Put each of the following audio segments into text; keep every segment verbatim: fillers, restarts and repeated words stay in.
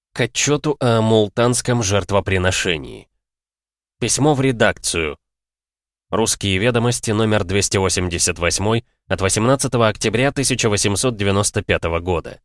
К отчету о мултанском жертвоприношении. Письмо в редакцию. Русские ведомости, номер двести восемьдесят восемь, от восемнадцатого октября тысяча восемьсот девяносто пятого года.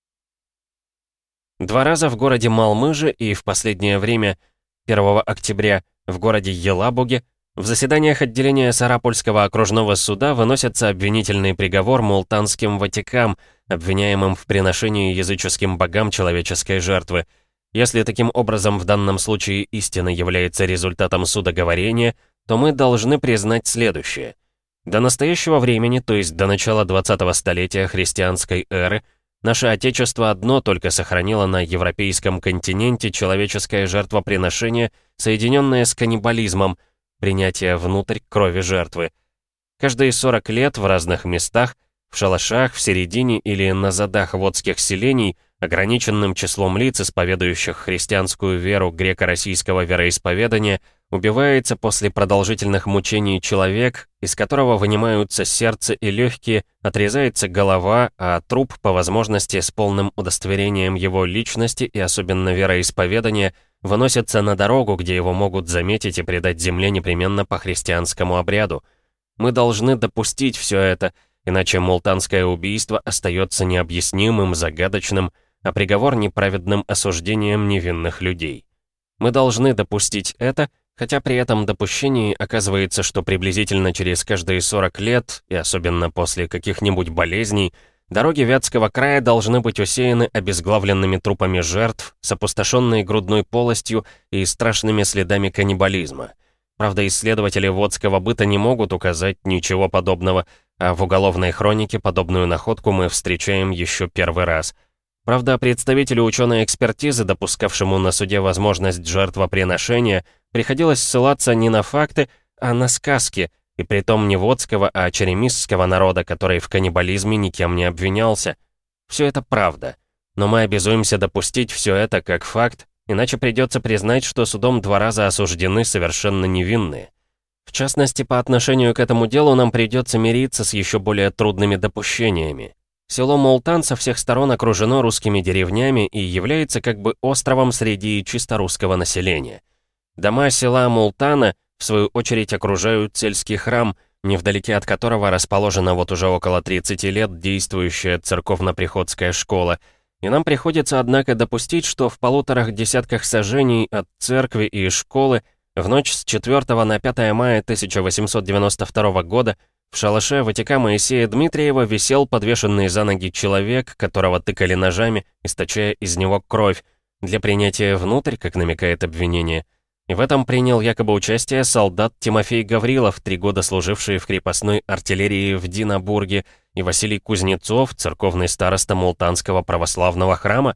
Два раза в городе Малмыже и в последнее время, первого октября, в городе Елабуге, в заседаниях отделения Сарапульского окружного суда выносится обвинительный приговор мултанским ватикам, обвиняемым в приношении языческим богам человеческой жертвы. Если таким образом в данном случае истина является результатом судоговорения, то мы должны признать следующее. До настоящего времени, то есть до начала двадцатого столетия христианской эры, наше Отечество одно только сохранило на европейском континенте человеческое жертвоприношение, соединенное с каннибализмом, принятие внутрь крови жертвы. Каждые сорок лет в разных местах, в шалашах, в середине или на задах водских селений, ограниченным числом лиц, исповедующих христианскую веру греко-российского вероисповедания, убивается после продолжительных мучений человек, из которого вынимаются сердце и легкие, отрезается голова, а труп, по возможности с полным удостоверением его личности и особенно вероисповедания, выносится на дорогу, где его могут заметить и предать земле непременно по христианскому обряду. Мы должны допустить все это, иначе мултанское убийство остается необъяснимым, загадочным, а приговор неправедным осуждением невинных людей. Мы должны допустить это, хотя при этом допущении оказывается, что приблизительно через каждые сорок лет, и особенно после каких-нибудь болезней, дороги Вятского края должны быть усеяны обезглавленными трупами жертв, с опустошенной грудной полостью и страшными следами каннибализма. Правда, исследователи водского быта не могут указать ничего подобного, а в уголовной хронике подобную находку мы встречаем еще первый раз. Правда, представителю ученой экспертизы, допускавшему на суде возможность жертвоприношения, приходилось ссылаться не на факты, а на сказки, и притом не водского, а черемисского народа, который в каннибализме никем не обвинялся. Все это правда, но мы обязуемся допустить все это как факт, иначе придется признать, что судом два раза осуждены совершенно невинные. В частности, по отношению к этому делу нам придется мириться с еще более трудными допущениями. Село Мултан со всех сторон окружено русскими деревнями и является как бы островом среди чисто русского населения. Дома села Мултана, в свою очередь, окружают сельский храм, невдалеке от которого расположена вот уже около тридцати лет действующая церковно-приходская школа. И нам приходится, однако, допустить, что в полуторах десятках сажений от церкви и школы в ночь с четвёртого на пятое мая тысяча восемьсот девяносто второго года в шалаше Ватика Моисея Дмитриева висел подвешенный за ноги человек, которого тыкали ножами, источая из него кровь, для принятия внутрь, как намекает обвинение. И в этом принял якобы участие солдат Тимофей Гаврилов, три года служивший в крепостной артиллерии в Динабурге, и Василий Кузнецов, церковный староста Мултанского православного храма.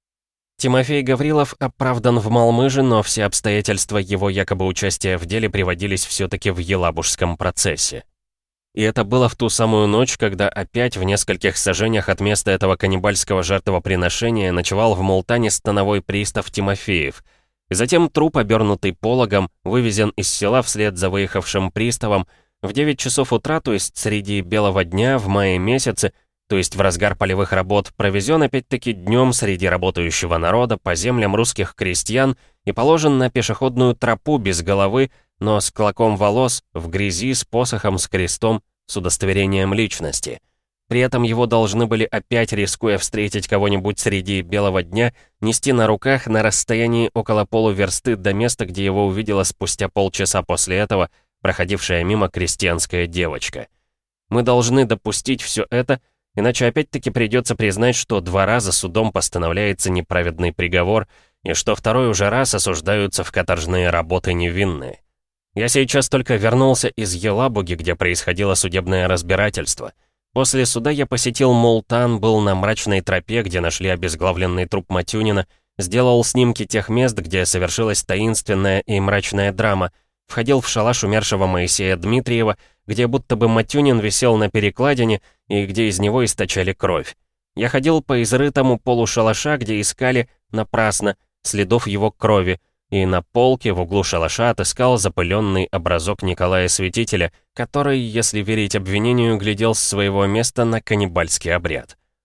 Тимофей Гаврилов оправдан в Малмыже, но все обстоятельства его якобы участия в деле приводились все-таки в Елабужском процессе. И это было в ту самую ночь, когда опять в нескольких сажениях от места этого каннибальского жертвоприношения ночевал в Мултане становой пристав Тимофеев. И затем труп, обернутый пологом, вывезен из села вслед за выехавшим приставом в девять часов утра, то есть среди белого дня в мае месяце, то есть в разгар полевых работ, провезен опять-таки днем среди работающего народа по землям русских крестьян и положен на пешеходную тропу без головы, но с клоком волос, в грязи, с посохом, с крестом, с удостоверением личности. При этом его должны были опять, рискуя встретить кого-нибудь среди белого дня, нести на руках на расстоянии около полуверсты до места, где его увидела спустя полчаса после этого проходившая мимо крестьянская девочка. Мы должны допустить все это, иначе опять-таки придется признать, что два раза судом постановляется неправедный приговор, и что второй уже раз осуждаются в каторжные работы невинные. Я сейчас только вернулся из Елабуги, где происходило судебное разбирательство. После суда я посетил Мултан, был на мрачной тропе, где нашли обезглавленный труп Матюнина, сделал снимки тех мест, где совершилась таинственная и мрачная драма, входил в шалаш умершего Моисея Дмитриева, где будто бы Матюнин висел на перекладине и где из него источали кровь. Я ходил по изрытому полу шалаша, где искали, напрасно, следов его крови, и на полке в углу шалаша отыскал запыленный образок Николая Святителя, который, если верить обвинению, глядел с своего места на каннибальский обряд.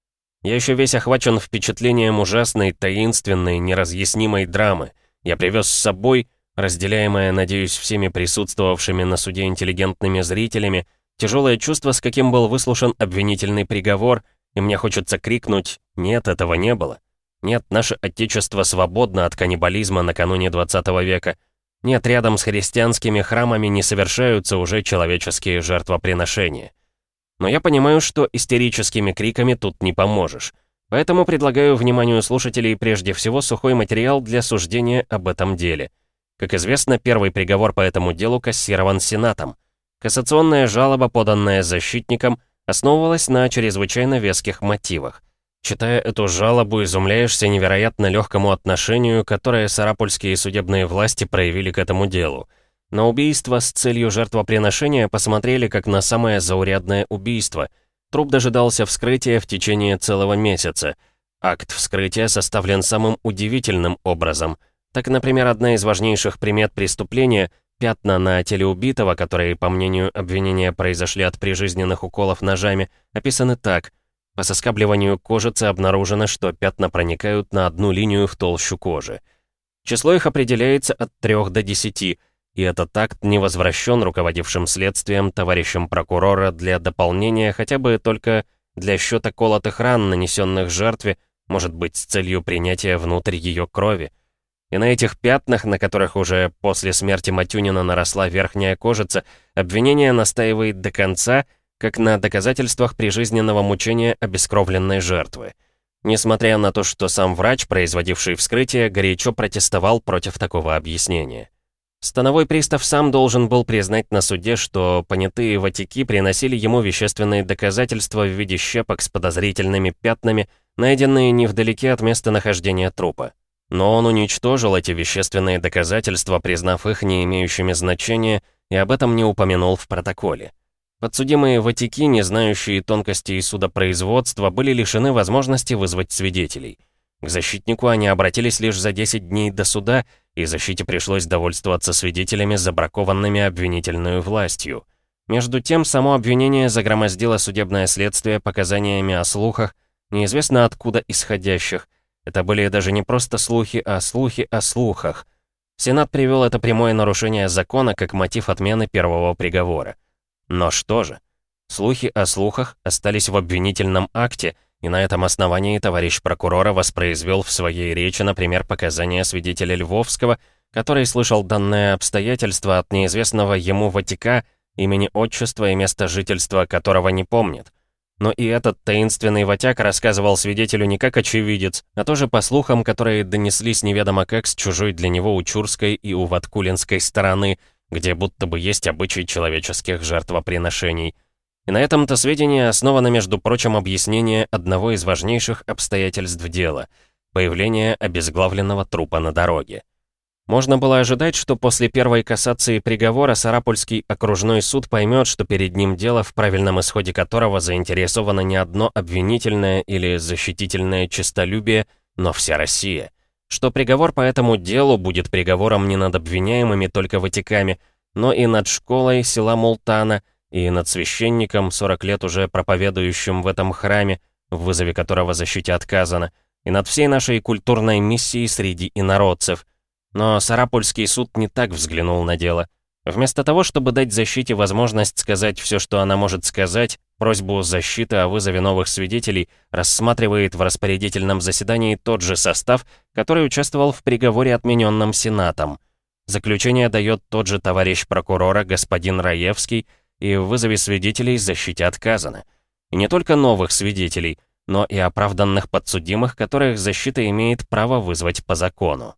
Я еще весь охвачен впечатлением ужасной, таинственной, неразъяснимой драмы. Я привез с собой, разделяемое, надеюсь, всеми присутствовавшими на суде интеллигентными зрителями, тяжелое чувство, с каким был выслушан обвинительный приговор, и мне хочется крикнуть: «Нет, этого не было». Нет, наше Отечество свободно от каннибализма накануне двадцатого века. Нет, рядом с христианскими храмами не совершаются уже человеческие жертвоприношения. Но я понимаю, что истерическими криками тут не поможешь. Поэтому предлагаю вниманию слушателей прежде всего сухой материал для суждения об этом деле. Как известно, первый приговор по этому делу кассирован Сенатом. Кассационная жалоба, поданная защитником, основывалась на чрезвычайно веских мотивах. Читая эту жалобу, изумляешься невероятно легкому отношению, которое сарапульские судебные власти проявили к этому делу. На убийство с целью жертвоприношения посмотрели как на самое заурядное убийство. Труп дожидался вскрытия в течение целого месяца. Акт вскрытия составлен самым удивительным образом. Так, например, одна из важнейших примет преступления — пятна на теле убитого, которые, по мнению обвинения, произошли от прижизненных уколов ножами, описаны так. По соскабливанию кожицы обнаружено, что пятна проникают на одну линию в толщу кожи. Число их определяется от трёх до десяти, и этот акт не возвращен руководившим следствием товарищем прокурора для дополнения хотя бы только для счета колотых ран, нанесенных жертве, может быть, с целью принятия внутрь ее крови. И на этих пятнах, на которых уже после смерти Матюнина наросла верхняя кожица, обвинение настаивает до конца, как на доказательствах прижизненного мучения обескровленной жертвы. Несмотря на то, что сам врач, производивший вскрытие, горячо протестовал против такого объяснения. Становой пристав сам должен был признать на суде, что понятые ватики приносили ему вещественные доказательства в виде щепок с подозрительными пятнами, найденные невдалеке от места нахождения трупа. Но он уничтожил эти вещественные доказательства, признав их не имеющими значения, и об этом не упомянул в протоколе. Подсудимые ватики, не знающие тонкостей судопроизводства, были лишены возможности вызвать свидетелей. К защитнику они обратились лишь за десять дней до суда, и защите пришлось довольствоваться свидетелями, забракованными обвинительной властью. Между тем, само обвинение загромоздило судебное следствие показаниями о слухах, неизвестно откуда исходящих. Это были даже не просто слухи, а слухи о слухах. Сенат привел это прямое нарушение закона как мотив отмены первого приговора. Но что же? Слухи о слухах остались в обвинительном акте, и на этом основании товарищ прокурора воспроизвел в своей речи, например, показания свидетеля Львовского, который слышал данное обстоятельство от неизвестного ему ватика, имени, отчества и места жительства которого не помнит. Но и этот таинственный ватяк рассказывал свидетелю не как очевидец, а тоже по слухам, которые донеслись неведомо как с чужой для него Учурской и Уваткулинской стороны, где будто бы есть обычай человеческих жертвоприношений. И на этом-то сведении основано, между прочим, объяснение одного из важнейших обстоятельств дела — появление обезглавленного трупа на дороге. Можно было ожидать, что после первой кассации приговора Сарапульский окружной суд поймет, что перед ним дело, в правильном исходе которого заинтересовано не одно обвинительное или защитительное честолюбие, но вся Россия. Что приговор по этому делу будет приговором не над обвиняемыми только ватиками, но и над школой села Мултана, и над священником, сорок лет уже проповедующим в этом храме, в вызове которого защите отказано, и над всей нашей культурной миссией среди инородцев. Но Сарапульский суд не так взглянул на дело. Вместо того, чтобы дать защите возможность сказать все, что она может сказать, просьбу защиты о вызове новых свидетелей рассматривает в распорядительном заседании тот же состав, который участвовал в приговоре, отмененном Сенатом. Заключение дает тот же товарищ прокурора, господин Раевский, и в вызове свидетелей защите отказано. И не только новых свидетелей, но и оправданных подсудимых, которых защита имеет право вызвать по закону.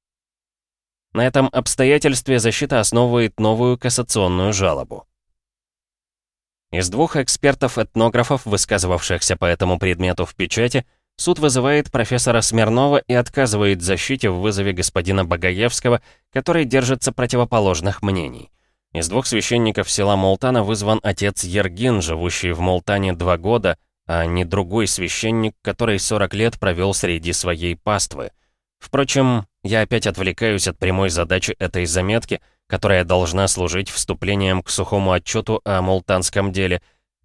На этом обстоятельстве защита основывает новую кассационную жалобу. Из двух экспертов-этнографов, высказывавшихся по этому предмету в печати, суд вызывает профессора Смирнова и отказывает защите в вызове господина Багаевского, который держится противоположных мнений. Из двух священников села Мултана вызван отец Ергин, живущий в Мултане два года, а не другой священник, который сорок лет провел среди своей паствы. Впрочем, я опять отвлекаюсь от прямой задачи этой заметки, которая должна служить вступлением к сухому отчету о мултанском деле,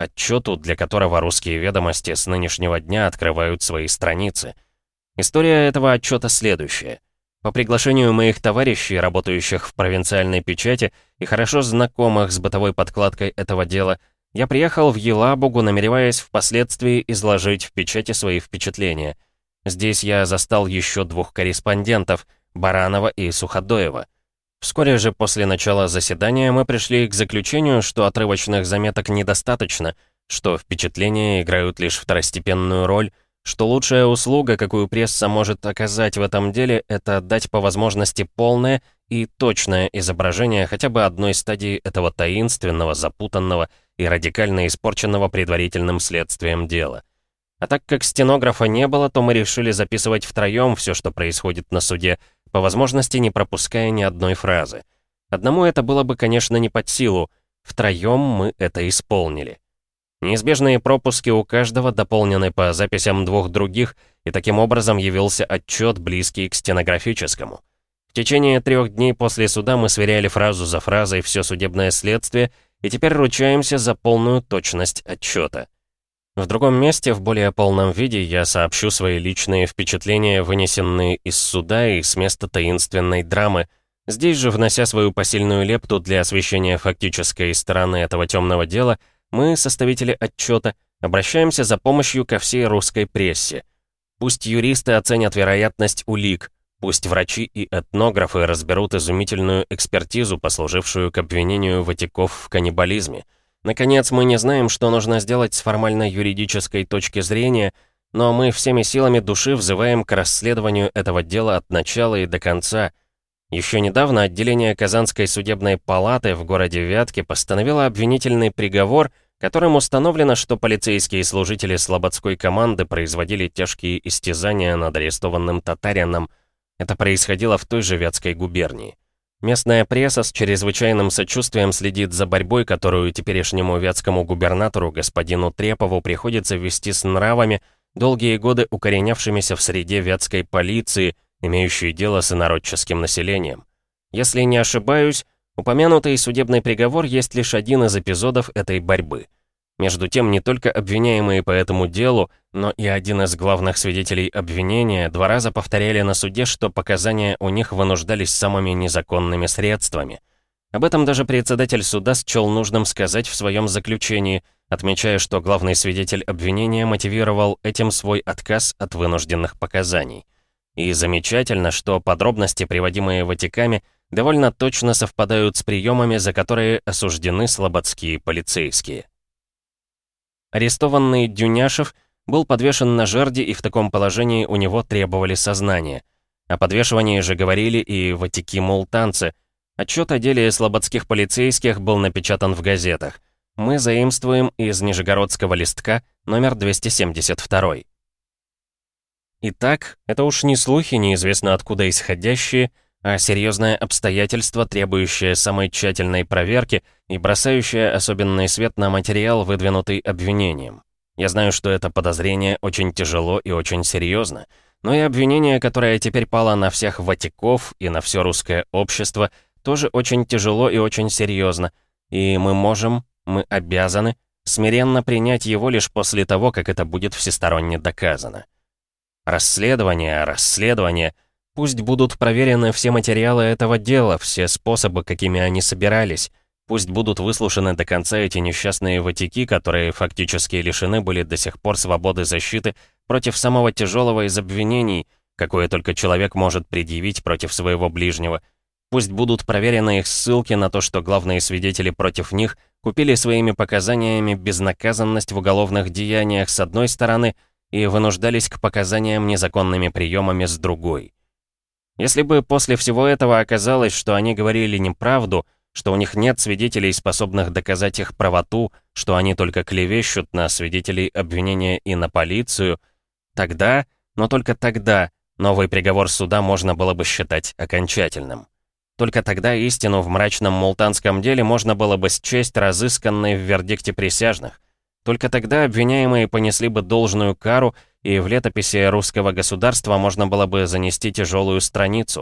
отчету, для которого русские ведомости с нынешнего дня открывают свои страницы. История этого отчета следующая. По приглашению моих товарищей, работающих в провинциальной печати и хорошо знакомых с бытовой подкладкой этого дела, я приехал в Елабугу, намереваясь впоследствии изложить в печати свои впечатления. Здесь я застал еще двух корреспондентов, Баранова и Суходоева. Вскоре же после начала заседания мы пришли к заключению, что отрывочных заметок недостаточно, что впечатления играют лишь второстепенную роль, что лучшая услуга, какую пресса может оказать в этом деле, это дать по возможности полное и точное изображение хотя бы одной стадии этого таинственного, запутанного и радикально испорченного предварительным следствием дела. А так как стенографа не было, то мы решили записывать втроем все, что происходит на суде, по возможности не пропуская ни одной фразы. Одному это было бы, конечно, не под силу, втроем мы это исполнили. Неизбежные пропуски у каждого дополнены по записям двух других, и таким образом явился отчет, близкий к стенографическому. В течение трех дней после суда мы сверяли фразу за фразой все судебное следствие, и теперь ручаемся за полную точность отчета. В другом месте, в более полном виде, я сообщу свои личные впечатления, вынесенные из суда и с места таинственной драмы, здесь же, внося свою посильную лепту для освещения фактической стороны этого темного дела, мы, составители отчета, обращаемся за помощью ко всей русской прессе. Пусть юристы оценят вероятность улик, пусть врачи и этнографы разберут изумительную экспертизу, послужившую к обвинению Ватяков в каннибализме. Наконец, мы не знаем, что нужно сделать с формально-юридической точки зрения, но мы всеми силами души взываем к расследованию этого дела от начала и до конца. Еще недавно отделение Казанской судебной палаты в городе Вятке постановило обвинительный приговор, которым установлено, что полицейские служители слободской команды производили тяжкие истязания над арестованным татарином. Это происходило в той же Вятской губернии. Местная пресса с чрезвычайным сочувствием следит за борьбой, которую теперешнему вятскому губернатору господину Трепову приходится вести с нравами, долгие годы укоренявшимися в среде вятской полиции, имеющей дело с инородческим населением. Если не ошибаюсь, упомянутый судебный приговор есть лишь один из эпизодов этой борьбы. Между тем, не только обвиняемые по этому делу, но и один из главных свидетелей обвинения два раза повторяли на суде, что показания у них вынуждались самыми незаконными средствами. Об этом даже председатель суда счел нужным сказать в своем заключении, отмечая, что главный свидетель обвинения мотивировал этим свой отказ от вынужденных показаний. И замечательно, что подробности, приводимые Ватяками, довольно точно совпадают с приемами, за которые осуждены слободские полицейские. Арестованный Дюняшев был подвешен на жерди, и в таком положении у него требовали сознания. О подвешивании же говорили и ватяки-мултанцы. Отчет о деле слободских полицейских был напечатан в газетах. Мы заимствуем из Нижегородского листка номер двести семьдесят два. Итак, это уж не слухи, неизвестно откуда исходящие, а серьезное обстоятельство, требующее самой тщательной проверки и бросающее особенный свет на материал, выдвинутый обвинением. Я знаю, что это подозрение очень тяжело и очень серьезно, но и обвинение, которое теперь пало на всех ватяков и на все русское общество, тоже очень тяжело и очень серьезно, и мы можем, мы обязаны смиренно принять его лишь после того, как это будет всесторонне доказано. Расследование, расследование... Пусть будут проверены все материалы этого дела, все способы, какими они собирались. Пусть будут выслушаны до конца эти несчастные ватяки, которые фактически лишены были до сих пор свободы защиты против самого тяжелого из обвинений, какое только человек может предъявить против своего ближнего. Пусть будут проверены их ссылки на то, что главные свидетели против них купили своими показаниями безнаказанность в уголовных деяниях с одной стороны и вынуждались к показаниям незаконными приемами с другой. Если бы после всего этого оказалось, что они говорили неправду, что у них нет свидетелей, способных доказать их правоту, что они только клевещут на свидетелей обвинения и на полицию, тогда, но только тогда, новый приговор суда можно было бы считать окончательным. Только тогда истину в мрачном мултанском деле можно было бы счесть разысканной в вердикте присяжных. Только тогда обвиняемые понесли бы должную кару, и в летописи русского государства можно было бы занести тяжелую страницу.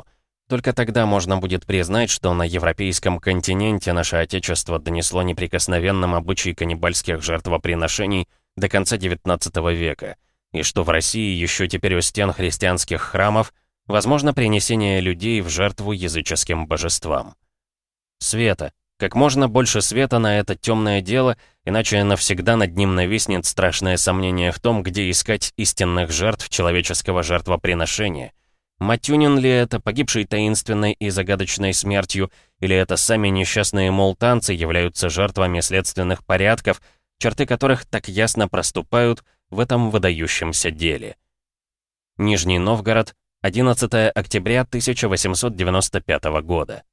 Только тогда можно будет признать, что на европейском континенте наше Отечество донесло неприкосновенным обычай каннибальских жертвоприношений до конца девятнадцатого века, и что в России еще теперь у стен христианских храмов возможно принесение людей в жертву языческим божествам. Света. Как можно больше света на это темное дело, иначе навсегда над ним нависнет страшное сомнение в том, где искать истинных жертв человеческого жертвоприношения. Матюнин ли это, погибший таинственной и загадочной смертью, или это сами несчастные мултанцы являются жертвами следственных порядков, черты которых так ясно проступают в этом выдающемся деле. Нижний Новгород, одиннадцатое октября тысяча восемьсот девяносто пятого года.